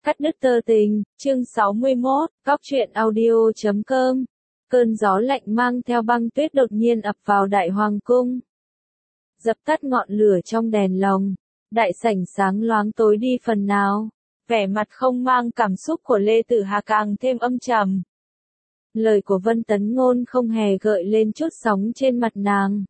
Cắt đứt tơ tình, chương 61, Góc truyện audio.com. Cơn gió lạnh mang theo băng tuyết đột nhiên ập vào Đại Hoàng Cung. Dập tắt ngọn lửa trong đèn lồng, đại sảnh sáng loáng tối đi phần nào. Vẻ mặt không mang cảm xúc của Lê Tử Hà càng thêm âm trầm. Lời của Vân Tấn Ngôn không hề gợi lên chút sóng trên mặt nàng.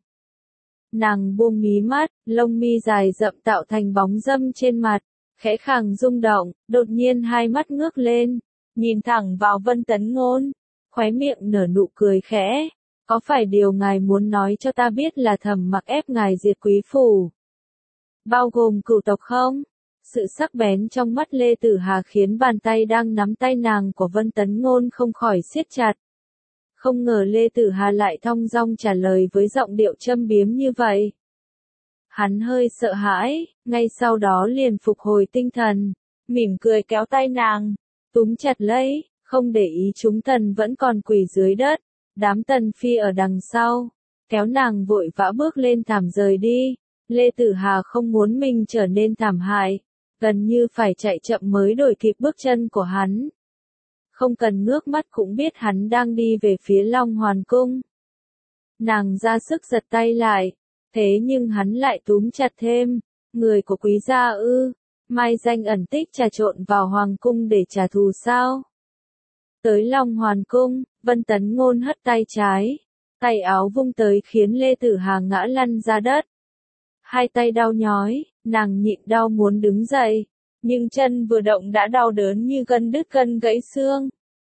Nàng buông mí mắt, lông mi dài rậm tạo thành bóng râm trên mặt, khẽ khàng rung động, đột nhiên hai mắt ngước lên, nhìn thẳng vào Vân Tấn Ngôn, khóe miệng nở nụ cười khẽ. Có phải điều ngài muốn nói cho ta biết là Thẩm Mặc ép ngài diệt Quý phủ, bao gồm cửu tộc không? Sự sắc bén trong mắt Lê Tử Hà khiến bàn tay đang nắm tay nàng của Vân Tấn Ngôn không khỏi siết chặt. Không ngờ Lê Tử Hà lại thong dong trả lời với giọng điệu châm biếm như vậy. Hắn hơi sợ hãi, ngay sau đó liền phục hồi tinh thần, mỉm cười kéo tay nàng, túm chặt lấy, không để ý chúng tần vẫn còn quỳ dưới đất, đám tần phi ở đằng sau, kéo nàng vội vã bước lên thảm rời đi. Lê Tử Hà không muốn mình trở nên thảm hại, gần như phải chạy chậm mới đuổi kịp bước chân của hắn. Không cần ngước mắt cũng biết hắn đang đi về phía Long Hoàn Cung. Nàng ra sức giật tay lại, thế nhưng hắn lại túm chặt thêm. Người của Quý gia ư? Mai danh ẩn tích trà trộn vào Hoàng Cung để trả thù sao? Tới Long Hoàn Cung, Vân Tấn Ngôn hất tay trái, tay áo vung tới khiến Lê Tử Hà ngã lăn ra đất. Hai tay đau nhói, nàng nhịn đau muốn đứng dậy, nhưng chân vừa động đã đau đớn như gân đứt gân gãy xương.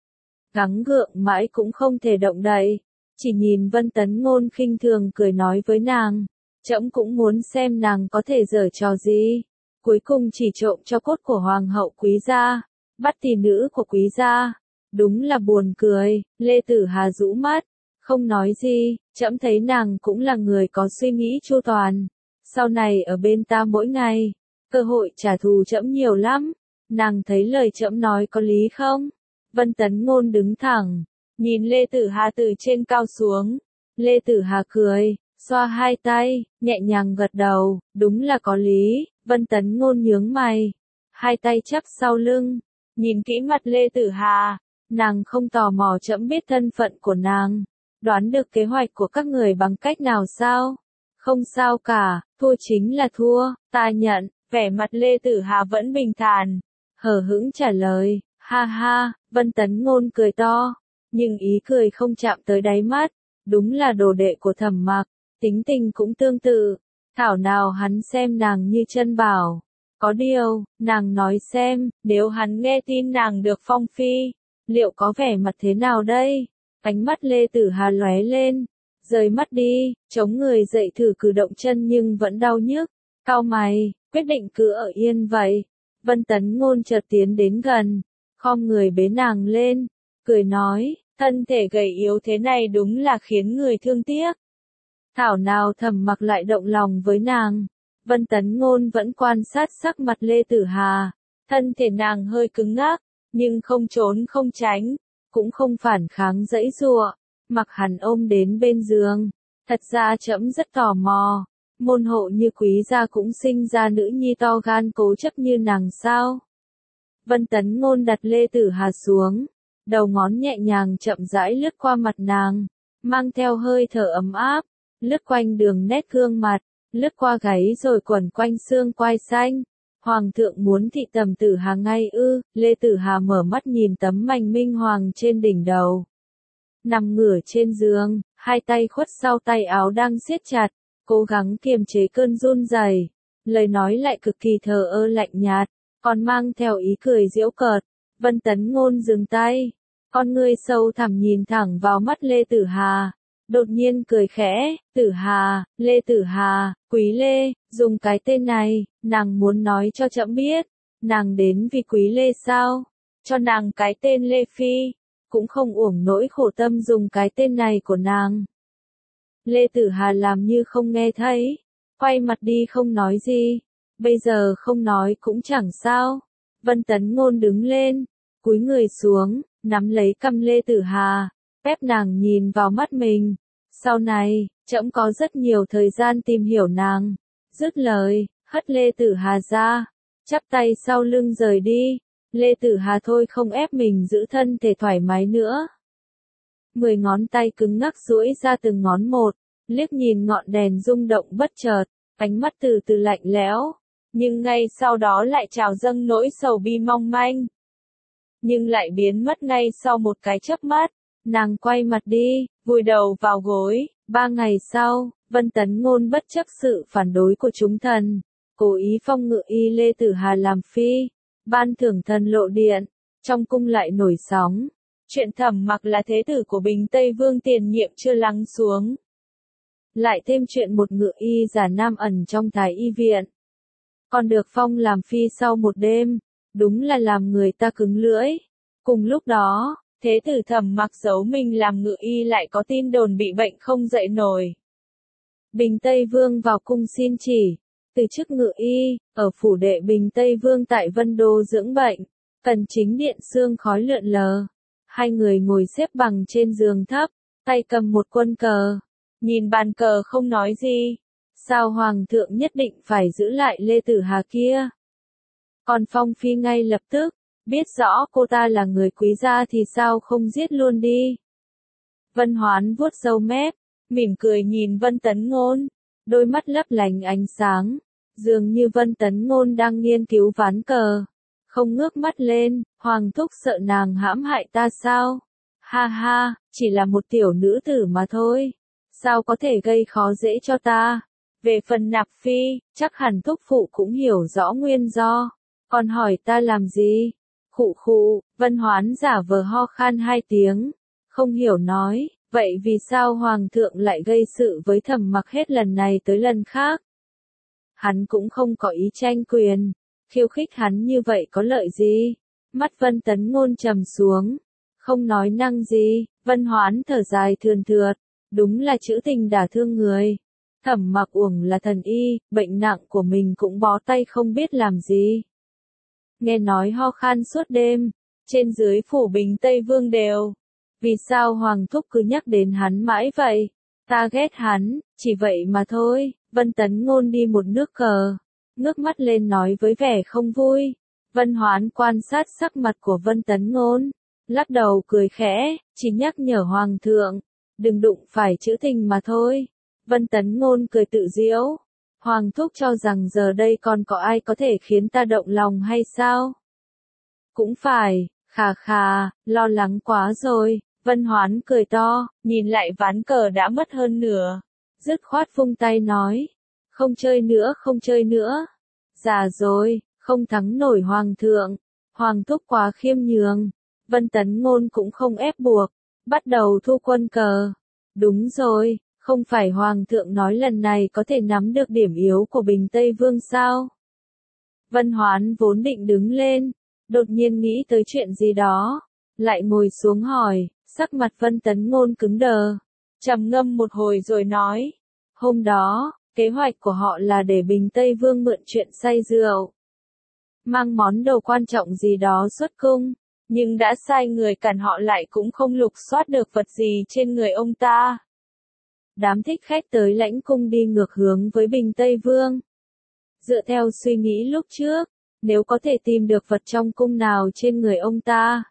Gắng gượng mãi cũng không thể động đậy, chỉ nhìn Vân Tấn Ngôn khinh thường cười nói với nàng, trẫm cũng muốn xem nàng có thể giở trò gì. Cuối cùng chỉ trộm cho cốt của Hoàng hậu Quý gia, bắt tỷ nữ của Quý gia. Đúng là buồn cười. Lê Tử Hà rũ mắt, không nói gì, trẫm thấy nàng cũng là người có suy nghĩ chu toàn. Sau này ở bên ta mỗi ngày, cơ hội trả thù trẫm nhiều lắm. Nàng thấy lời trẫm nói có lý không? Vân Tấn Ngôn đứng thẳng, nhìn Lê Tử Hà từ trên cao xuống. Lê Tử Hà cười, xoa hai tay, nhẹ nhàng gật đầu, đúng là có lý. Vân Tấn Ngôn nhướng mày, hai tay chắp sau lưng, nhìn kỹ mặt Lê Tử Hà. Nàng không tò mò trẫm biết thân phận của nàng, đoán được kế hoạch của các người bằng cách nào sao? Không sao cả, thua chính là thua, ta nhận. Vẻ mặt Lê Tử Hà vẫn bình thản, hờ hững trả lời. Ha ha. Vân Tấn Ngôn cười to, nhưng ý cười không chạm tới đáy mắt. Đúng là đồ đệ của Thẩm Mặc, tính tình cũng tương tự. Thảo nào hắn xem nàng như chân bảo. Có điều, nàng nói xem, nếu hắn nghe tin nàng được phong phi, liệu có vẻ mặt thế nào đây? Ánh mắt Lê Tử Hà lóe lên, rời mắt đi, chống người dậy thử cử động chân nhưng vẫn đau nhức. Cau mày, quyết định cứ ở yên vậy. Vân Tấn Ngôn chợt tiến đến gần, khom người bế nàng lên, cười nói, thân thể gầy yếu thế này đúng là khiến người thương tiếc. Thảo nào Thẩm Mặc lại động lòng với nàng. Vân Tấn Ngôn vẫn quan sát sắc mặt Lê Tử Hà, thân thể nàng hơi cứng ngắc, nhưng không trốn không tránh, cũng không phản kháng giãy giụa, mặc hắn ôm đến bên giường. Thật ra trẫm rất tò mò, môn hộ như Quý gia cũng sinh ra nữ nhi to gan cố chấp như nàng sao? Vân Tấn Ngôn đặt Lê Tử Hà xuống, đầu ngón nhẹ nhàng chậm rãi lướt qua mặt nàng, mang theo hơi thở ấm áp, lướt quanh đường nét gương mặt, lướt qua gáy rồi quẩn quanh xương quai xanh. Hoàng thượng muốn thị tầm Tử Hà ngay ư? Lê Tử Hà mở mắt nhìn tấm mành minh hoàng trên đỉnh đầu. Nằm ngửa trên giường, hai tay khuất sau tay áo đang siết chặt, cố gắng kiềm chế cơn run rẩy. Lời nói lại cực kỳ thờ ơ lạnh nhạt, còn mang theo ý cười giễu cợt. Vân Tấn Ngôn dừng tay, con ngươi sâu thẳm nhìn thẳng vào mắt Lê Tử Hà. Đột nhiên cười khẽ, Tử Hà, Lê Tử Hà, Quý Lê, dùng cái tên này, nàng muốn nói cho trẫm biết, nàng đến vì Quý Lê sao? Cho nàng cái tên Lê Phi, cũng không uổng nỗi khổ tâm dùng cái tên này của nàng. Lê Tử Hà làm như không nghe thấy, quay mặt đi không nói gì. Bây giờ không nói cũng chẳng sao. Vân Tấn Ngôn đứng lên, cúi người xuống, nắm lấy cằm Lê Tử Hà, ép nàng nhìn vào mắt mình. Sau này, trẫm có rất nhiều thời gian tìm hiểu nàng. Dứt lời, hất Lê Tử Hà ra, chắp tay sau lưng rời đi. Lê Tử Hà thôi không ép mình giữ thân thể thoải mái nữa. 10 ngón tay cứng ngắc duỗi ra từng ngón một, liếc nhìn ngọn đèn rung động bất chợt, ánh mắt từ từ lạnh lẽo, nhưng ngay sau đó lại trào dâng nỗi sầu bi mong manh. Nhưng lại biến mất ngay sau một cái chớp mắt, nàng quay mặt đi, vùi đầu vào gối. 3 ngày sau, Vân Tấn Ngôn bất chấp sự phản đối của chúng thần, cố ý phong ngự y Lê Tử Hà làm phi, ban thưởng thần lộ điện, trong cung lại nổi sóng. Chuyện Thẩm Mặc là thế tử của Bình Tây Vương tiền nhiệm chưa lắng xuống. Lại thêm chuyện một ngự y giả nam ẩn trong Thái y viện. Còn được phong làm phi sau một đêm, đúng là làm người ta cứng lưỡi. Cùng lúc đó, thế tử Thẩm Mặc giấu mình làm ngự y lại có tin đồn bị bệnh không dậy nổi. Bình Tây Vương vào cung xin chỉ, từ chức ngự y, ở phủ đệ Bình Tây Vương tại Vân Đô dưỡng bệnh. Cần chính điện sương khói lượn lờ. Hai người ngồi xếp bằng trên giường thấp, tay cầm một quân cờ. Nhìn bàn cờ không nói gì. Sao hoàng thượng nhất định phải giữ lại Lê Tử Hà kia? Còn Phong Phi ngay lập tức, biết rõ cô ta là người quý gia thì sao không giết luôn đi? Vân Hoán vuốt râu mép, mỉm cười nhìn Vân Tấn Ngôn, đôi mắt lấp lánh ánh sáng, dường như Vân Tấn Ngôn đang nghiên cứu ván cờ. Không ngước mắt lên, Hoàng thúc sợ nàng hãm hại ta sao? Ha ha, chỉ là một tiểu nữ tử mà thôi. Sao có thể gây khó dễ cho ta? Về phần Nạp Phi, chắc hẳn thúc phụ cũng hiểu rõ nguyên do. Còn hỏi ta làm gì? Khụ khụ, Vân Hoán giả vờ ho khan 2 tiếng. Không hiểu nói, vậy vì sao Hoàng thượng lại gây sự với Thẩm Mặc hết lần này tới lần khác? Hắn cũng không có ý tranh quyền. Khiêu khích hắn như vậy có lợi gì? Mắt Vân Tấn Ngôn trầm xuống. Không nói năng gì, Vân Hoán thở dài thườn thượt. Đúng là chữ tình đả thương người. Thẩm Mặc uổng là thần y, bệnh nặng của mình cũng bó tay không biết làm gì. Nghe nói ho khan suốt đêm, trên dưới phủ Bình Tây Vương đều. Vì sao Hoàng thúc cứ nhắc đến hắn mãi vậy? Ta ghét hắn, chỉ vậy mà thôi. Vân Tấn Ngôn đi một nước cờ, ngước mắt lên nói với vẻ không vui. Vân Hoán quan sát sắc mặt của Vân Tấn Ngôn, lắc đầu cười khẽ, chỉ nhắc nhở Hoàng thượng, đừng đụng phải chữ tình mà thôi. Vân Tấn Ngôn cười tự giễu, Hoàng thúc cho rằng giờ đây còn có ai có thể khiến ta động lòng hay sao? Cũng phải, khà khà, lo lắng quá rồi. Vân Hoán cười to, nhìn lại ván cờ đã mất hơn nửa, dứt khoát vung tay nói, không chơi nữa không chơi nữa. Già rồi, không thắng nổi Hoàng thượng. Hoàng thúc quá khiêm nhường. Vân Tấn Ngôn cũng không ép buộc, bắt đầu thu quân cờ. Đúng rồi, không phải Hoàng thượng nói lần này có thể nắm được điểm yếu của Bình Tây Vương sao? Vân Hoán vốn định đứng lên, đột nhiên nghĩ tới chuyện gì đó, lại ngồi xuống hỏi, sắc mặt Vân Tấn Ngôn cứng đờ, trầm ngâm một hồi rồi nói, hôm đó, kế hoạch của họ là để Bình Tây Vương mượn chuyện say rượu, mang món đồ quan trọng gì đó xuất cung, nhưng đã sai người cản họ lại cũng không lục soát được vật gì trên người ông ta. Đám thích khách tới lãnh cung đi ngược hướng với Bình Tây Vương. Dựa theo suy nghĩ lúc trước, nếu có thể tìm được vật trong cung nào trên người ông ta,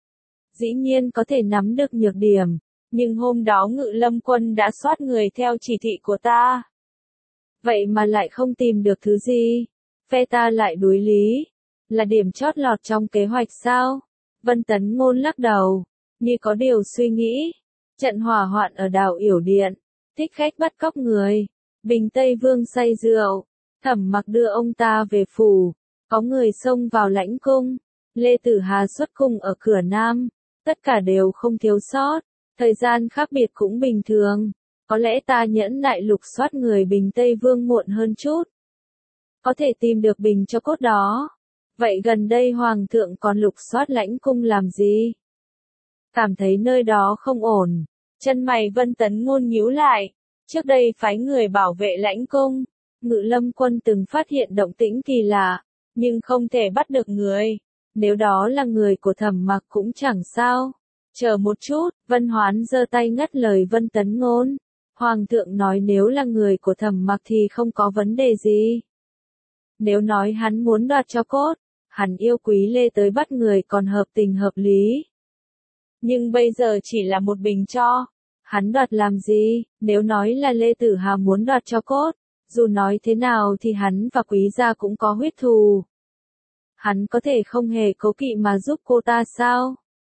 dĩ nhiên có thể nắm được nhược điểm, nhưng hôm đó Ngự Lâm quân đã soát người theo chỉ thị của ta. Vậy mà lại không tìm được thứ gì, phe ta lại đuối lý, là điểm chót lọt trong kế hoạch sao? Vân Tấn Ngôn lắc đầu, như có điều suy nghĩ. Trận hỏa hoạn ở đảo Yểu Điện, thích khách bắt cóc người, Bình Tây Vương say rượu, Thẩm Mặc đưa ông ta về phủ, có người xông vào lãnh cung, Lê Tử Hà xuất cung ở cửa Nam, tất cả đều không thiếu sót, thời gian khác biệt cũng bình thường, có lẽ ta nhẫn nại lục soát người Bình Tây Vương muộn hơn chút, có thể tìm được bình cho cốt đó. Vậy gần đây Hoàng thượng còn lục soát lãnh cung làm gì? Cảm thấy nơi đó không ổn, chân mày Vân Tấn Ngôn nhíu lại, trước đây phái người bảo vệ lãnh cung, Ngự Lâm quân từng phát hiện động tĩnh kỳ lạ, nhưng không thể bắt được người, nếu đó là người của Thẩm Mặc cũng chẳng sao. Chờ một chút, Vân Hoán giơ tay ngắt lời Vân Tấn Ngôn, Hoàng thượng nói nếu là người của Thẩm Mặc thì không có vấn đề gì. Nếu nói hắn muốn đoạt cho cốt, Hắn yêu Quý Lê tới bắt người còn hợp tình hợp lý. Nhưng bây giờ chỉ là một bình tro. Hắn đoạt làm gì, nếu nói là Lê Tử Hà muốn đoạt cho cốt, dù nói thế nào thì hắn và Quý gia cũng có huyết thù. Hắn có thể không hề cố kỵ mà giúp cô ta sao?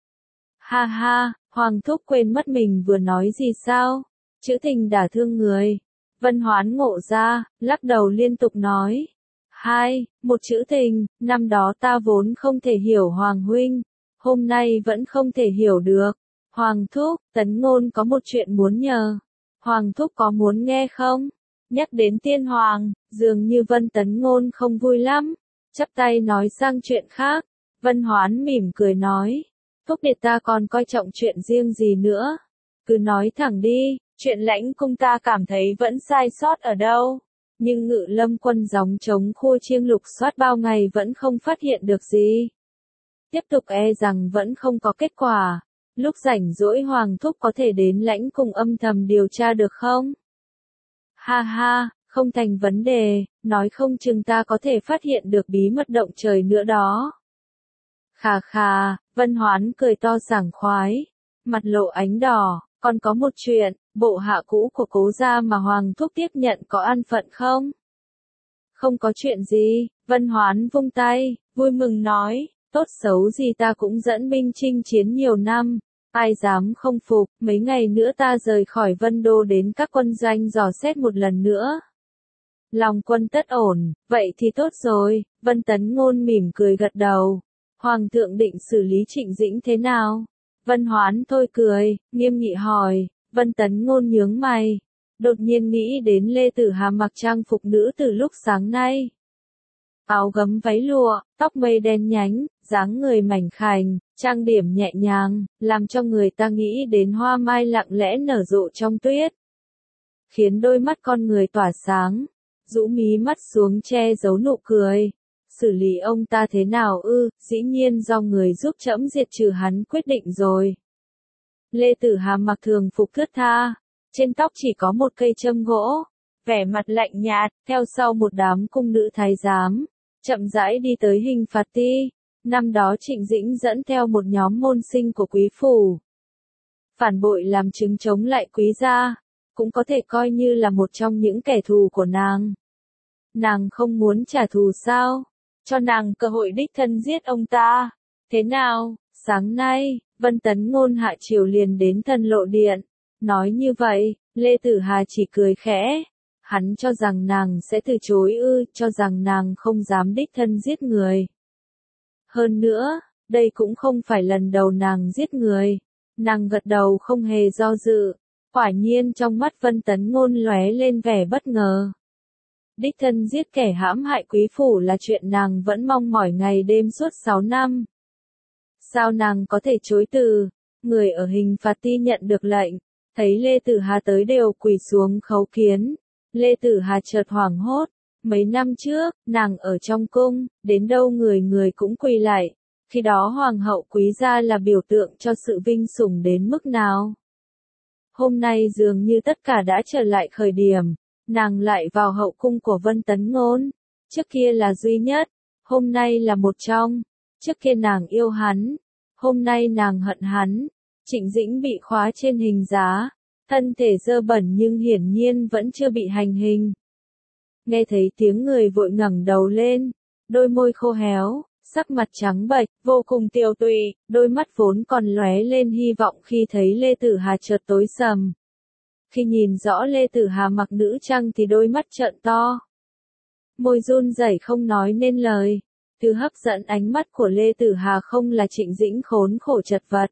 Ha ha, Hoàng thúc quên mất mình vừa nói gì sao? Chữ tình đả thương người. Vân Hoán ngộ ra, lắc đầu liên tục nói. Một chữ tình, năm đó ta vốn không thể hiểu Hoàng huynh, hôm nay vẫn không thể hiểu được. Hoàng thúc, Tấn Ngôn có một chuyện muốn nhờ. Hoàng thúc có muốn nghe không? Nhắc đến Tiên Hoàng, dường như Vân Tấn Ngôn không vui lắm, chắp tay nói sang chuyện khác. Vân Hoán mỉm cười nói, thúc đệ ta còn coi trọng chuyện riêng gì nữa? Cứ nói thẳng đi, chuyện Lãnh Cung ta cảm thấy vẫn sai sót ở đâu? Nhưng Ngự Lâm quân gióng chống khua chiêng lục soát bao ngày vẫn không phát hiện được gì. Tiếp tục e rằng vẫn không có kết quả. Lúc rảnh rỗi Hoàng thúc có thể đến Lãnh Cung âm thầm điều tra được không? Ha ha, không thành vấn đề, nói không chừng ta có thể phát hiện được bí mật động trời nữa đó. Khà khà, Vân Hoán cười to sảng khoái, mặt lộ ánh đỏ, còn có một chuyện, bộ hạ cũ của Cố gia mà Hoàng thúc tiếp nhận có an phận không? Không có chuyện gì, Vân Hoán vung tay, vui mừng nói, tốt xấu gì ta cũng dẫn binh chinh chiến nhiều năm, ai dám không phục, mấy ngày nữa ta rời khỏi Vân Đô đến các quân doanh dò xét một lần nữa. Lòng quân tất ổn, vậy thì tốt rồi, Vân Tấn Ngôn mỉm cười gật đầu. Hoàng thượng định xử lý Trịnh Dĩnh thế nào? Vân Hoán thôi cười, nghiêm nghị hỏi. Vân Tấn Ngôn nhướng mày, đột nhiên nghĩ đến Lê Tử Hà mặc trang phục nữ từ lúc sáng nay. Áo gấm váy lụa, tóc mây đen nhánh, dáng người mảnh khảnh, trang điểm nhẹ nhàng, làm cho người ta nghĩ đến hoa mai lặng lẽ nở rộ trong tuyết. Khiến đôi mắt con người tỏa sáng, rũ mí mắt xuống che giấu nụ cười. Xử lý ông ta thế nào ư, dĩ nhiên do người giúp trẫm diệt trừ hắn quyết định rồi. Lê Tử Hà mặc thường phục thướt tha, trên tóc chỉ có một cây châm gỗ, vẻ mặt lạnh nhạt, theo sau một đám cung nữ thái giám, chậm rãi đi tới Hình Phạt Ti. Năm đó Trịnh Dĩnh dẫn theo một nhóm môn sinh của quý phủ, phản bội làm chứng chống lại Quý gia, cũng có thể coi như là một trong những kẻ thù của nàng. Nàng không muốn trả thù sao? Cho nàng cơ hội đích thân giết ông ta. Thế nào, sáng nay, Vân Tấn Ngôn hạ triều liền đến Thần Lộ Điện. Nói như vậy, Lê Tử Hà chỉ cười khẽ. Hắn cho rằng nàng sẽ từ chối ư, cho rằng nàng không dám đích thân giết người. Hơn nữa, đây cũng không phải lần đầu nàng giết người. Nàng gật đầu không hề do dự. Quả nhiên trong mắt Vân Tấn Ngôn lóe lên vẻ bất ngờ. Đích thân giết kẻ hãm hại quý phủ là chuyện nàng vẫn mong mỏi ngày đêm suốt 6 năm. Sao nàng có thể chối từ? Người ở Hình Phạt Ti nhận được lệnh, thấy Lê Tử Hà tới đều quỳ xuống khấu kiến. Lê Tử Hà chợt hoảng hốt. Mấy năm trước, nàng ở trong cung, đến đâu người người cũng quỳ lại. Khi đó Hoàng hậu Quý gia là biểu tượng cho sự vinh sủng đến mức nào. Hôm nay dường như tất cả đã trở lại khởi điểm. Nàng lại vào hậu cung của Vân Tấn Ngôn. Trước kia là duy nhất, hôm nay là một trong. Trước kia nàng yêu hắn, hôm nay nàng hận hắn. Trịnh Dĩnh bị khóa trên hình giá, thân thể dơ bẩn nhưng hiển nhiên vẫn chưa bị hành hình. Nghe thấy tiếng người vội ngẩng đầu lên, đôi môi khô héo, sắc mặt trắng bệch, vô cùng tiều tụy, đôi mắt vốn còn lóe lên hy vọng khi thấy Lê Tử Hà chợt tối sầm. Khi nhìn rõ Lê Tử Hà mặc nữ trang thì đôi mắt trợn to. Môi run rẩy không nói nên lời. Thứ hấp dẫn ánh mắt của Lê Tử Hà không là Trịnh Dĩnh khốn khổ chật vật,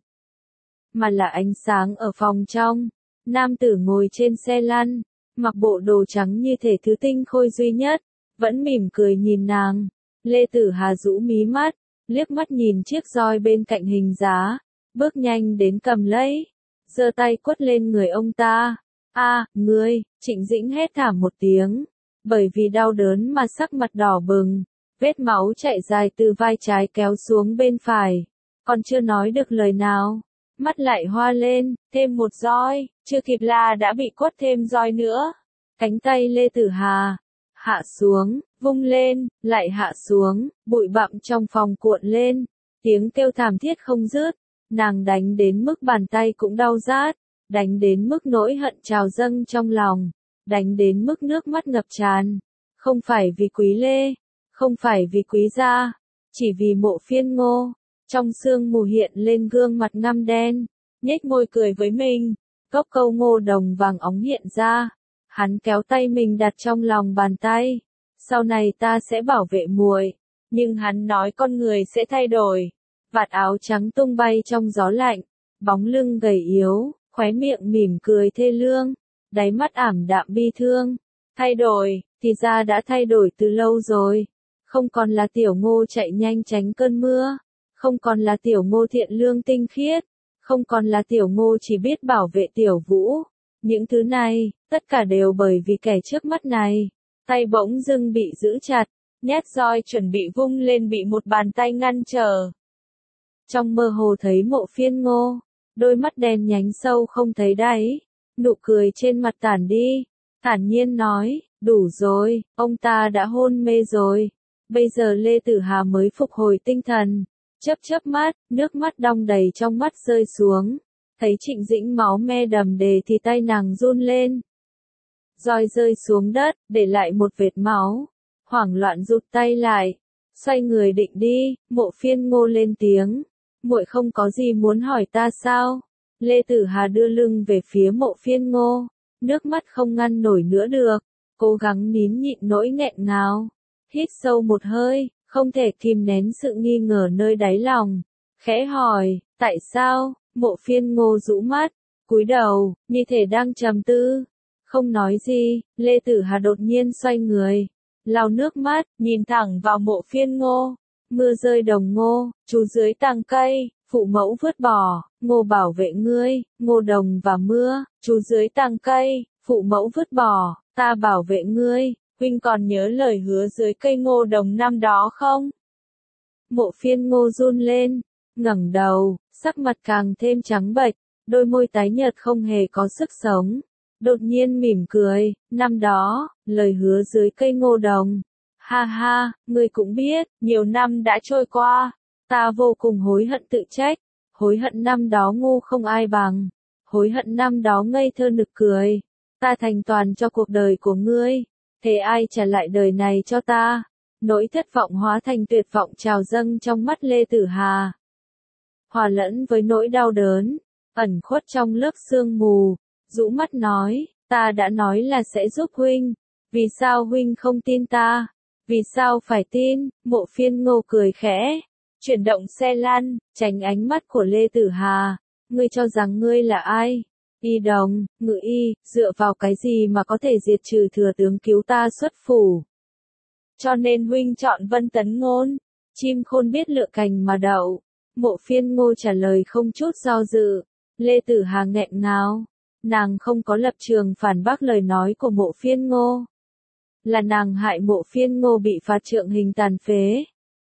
mà là ánh sáng ở phòng trong. Nam tử ngồi trên xe lăn, mặc bộ đồ trắng như thể thứ tinh khôi duy nhất, vẫn mỉm cười nhìn nàng. Lê Tử Hà rũ mí mắt, liếc mắt nhìn chiếc roi bên cạnh hình giá, bước nhanh đến cầm lấy, giơ tay quất lên người ông ta. Ngươi, Trịnh Dĩnh hét thảm một tiếng, bởi vì đau đớn mà sắc mặt đỏ bừng, vết máu chảy dài từ vai trái kéo xuống bên phải, còn chưa nói được lời nào, mắt lại hoa lên, thêm một roi, chưa kịp là đã bị quất thêm roi nữa. Cánh tay Lê Tử Hà hạ xuống, vung lên, lại hạ xuống, bụi bặm trong phòng cuộn lên, tiếng kêu thảm thiết không dứt, nàng đánh đến mức bàn tay cũng đau rát, đánh đến mức nỗi hận trào dâng trong lòng, đánh đến mức nước mắt ngập tràn, không phải vì Quý Lê, không phải vì Quý gia, chỉ vì Mộ Phiên Ngô. Trong sương mù hiện lên gương mặt ngăm đen, nhếch môi cười với mình, cốc câu ngô đồng vàng óng hiện ra, hắn kéo tay mình đặt trong lòng bàn tay, sau này ta sẽ bảo vệ muội, nhưng hắn nói con người sẽ thay đổi, vạt áo trắng tung bay trong gió lạnh, bóng lưng gầy yếu, khóe miệng mỉm cười thê lương, đáy mắt ảm đạm bi thương, thay đổi, thì ra đã thay đổi từ lâu rồi, không còn là tiểu Ngô chạy nhanh tránh cơn mưa. Không còn là tiểu Ngô thiện lương tinh khiết, không còn là tiểu Ngô chỉ biết bảo vệ tiểu Vũ. Những thứ này, tất cả đều bởi vì kẻ trước mắt này. Tay bỗng dưng bị giữ chặt, nhát roi chuẩn bị vung lên bị một bàn tay ngăn trở. Trong mơ hồ thấy Mộ Phiên Ngô, đôi mắt đen nhánh sâu không thấy đáy, nụ cười trên mặt tản đi, thản nhiên nói, đủ rồi, ông ta đã hôn mê rồi. Bây giờ Lê Tử Hà mới phục hồi tinh thần. Chớp mắt, nước mắt đong đầy trong mắt rơi xuống, thấy Trịnh Dĩnh máu me đầm đìa thì tay nàng run lên. Roi rơi xuống đất, để lại một vệt máu, hoảng loạn rụt tay lại, xoay người định đi, Mộ Phiên Ngô lên tiếng, muội không có gì muốn hỏi ta sao? Lê Tử Hà đưa lưng về phía Mộ Phiên Ngô, nước mắt không ngăn nổi nữa được, cố gắng nín nhịn nỗi nghẹn ngào, hít sâu một hơi. Không thể kìm nén sự nghi ngờ nơi đáy lòng, khẽ hỏi, tại sao? Mộ Phiên Ngô rũ mắt, cúi đầu, như thể đang trầm tư, không nói gì. Lê Tử Hà đột nhiên xoay người, lau nước mắt, nhìn thẳng vào Mộ Phiên Ngô, mưa rơi đồng ngô, trú dưới tàng cây, phụ mẫu vứt bỏ, Ngô bảo vệ ngươi, ngô đồng và mưa, trú dưới tàng cây, phụ mẫu vứt bỏ, ta bảo vệ ngươi. Huynh còn nhớ lời hứa dưới cây ngô đồng năm đó không? Mộ Phiên Ngô run lên, ngẩng đầu, sắc mặt càng thêm trắng bệch, đôi môi tái nhợt không hề có sức sống. Đột nhiên mỉm cười, năm đó, lời hứa dưới cây ngô đồng. Ha ha, ngươi cũng biết, nhiều năm đã trôi qua, ta vô cùng hối hận tự trách, hối hận năm đó ngu không ai bằng, hối hận năm đó ngây thơ nực cười, ta thành toàn cho cuộc đời của ngươi. Thế ai trả lại đời này cho ta? Nỗi thất vọng hóa thành tuyệt vọng trào dâng trong mắt Lê Tử Hà. Hòa lẫn với nỗi đau đớn, ẩn khuất trong lớp sương mù, rũ mắt nói, ta đã nói là sẽ giúp huynh, vì sao huynh không tin ta? Vì sao phải tin? Mộ Phiên Ngô cười khẽ, chuyển động xe lăn, tránh ánh mắt của Lê Tử Hà, ngươi cho rằng ngươi là ai? Y Đồng, Ngự Y, dựa vào cái gì mà có thể diệt trừ thừa tướng cứu ta xuất phủ? Cho nên huynh chọn Vân Tấn Ngôn, chim khôn biết lựa cành mà đậu. Mộ Phiên Ngô trả lời không chút do dự. Lê Tử Hà nghẹn ngào, nàng không có lập trường phản bác lời nói của Mộ Phiên Ngô. Là nàng hại Mộ Phiên Ngô bị phạt trượng hình tàn phế.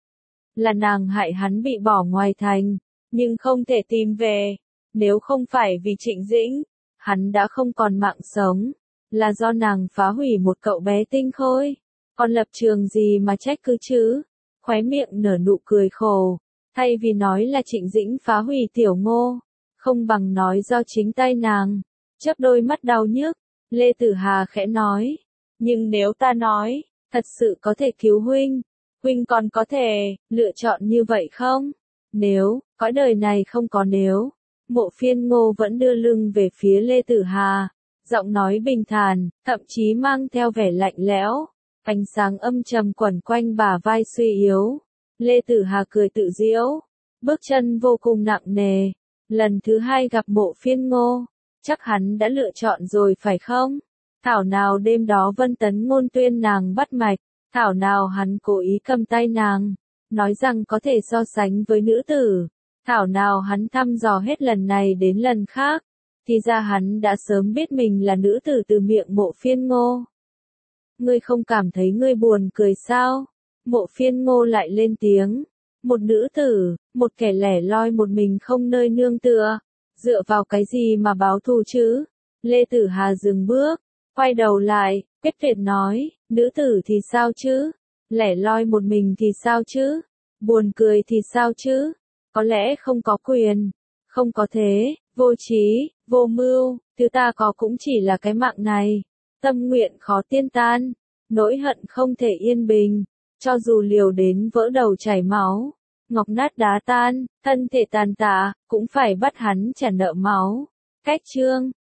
Là nàng hại hắn bị bỏ ngoài thành, nhưng không thể tìm về. Nếu không phải vì Trịnh Dĩnh, hắn đã không còn mạng sống, là do nàng phá hủy một cậu bé tinh khôi. Còn lập trường gì mà trách cứ chứ? Khóe miệng nở nụ cười khổ, thay vì nói là Trịnh Dĩnh phá hủy tiểu Ngô, không bằng nói do chính tay nàng. Chớp đôi mắt đau nhức, Lê Tử Hà khẽ nói, nhưng nếu ta nói, thật sự có thể cứu huynh, huynh còn có thể lựa chọn như vậy không? Nếu, cõi đời này không có nếu. Mộ Phiên Ngô vẫn đưa lưng về phía Lê Tử Hà, giọng nói bình thản, thậm chí mang theo vẻ lạnh lẽo, ánh sáng âm trầm quẩn quanh bả vai suy yếu. Lê Tử Hà cười tự giễu, bước chân vô cùng nặng nề. Lần thứ hai gặp Mộ Phiên Ngô, chắc hắn đã lựa chọn rồi phải không? Thảo nào đêm đó Vân Tấn Ngôn tuyên nàng bắt mạch, thảo nào hắn cố ý cầm tay nàng, nói rằng có thể so sánh với nữ tử. Thảo nào hắn thăm dò hết lần này đến lần khác, thì ra hắn đã sớm biết mình là nữ tử từ miệng Mộ Phiên Ngô. Ngươi không cảm thấy ngươi buồn cười sao? Mộ Phiên Ngô lại lên tiếng. Một nữ tử, một kẻ lẻ loi một mình không nơi nương tựa, dựa vào cái gì mà báo thù chứ? Lê Tử Hà dừng bước, quay đầu lại, quyết tuyệt nói, nữ tử thì sao chứ? Lẻ loi một mình thì sao chứ? Buồn cười thì sao chứ? Có lẽ không có quyền, không có thế, vô trí, vô mưu, thứ ta có cũng chỉ là cái mạng này. Tâm nguyện khó tiên tan, nỗi hận không thể yên bình, cho dù liều đến vỡ đầu chảy máu, ngọc nát đá tan, thân thể tàn tạ, cũng phải bắt hắn trả nợ máu. Cách chương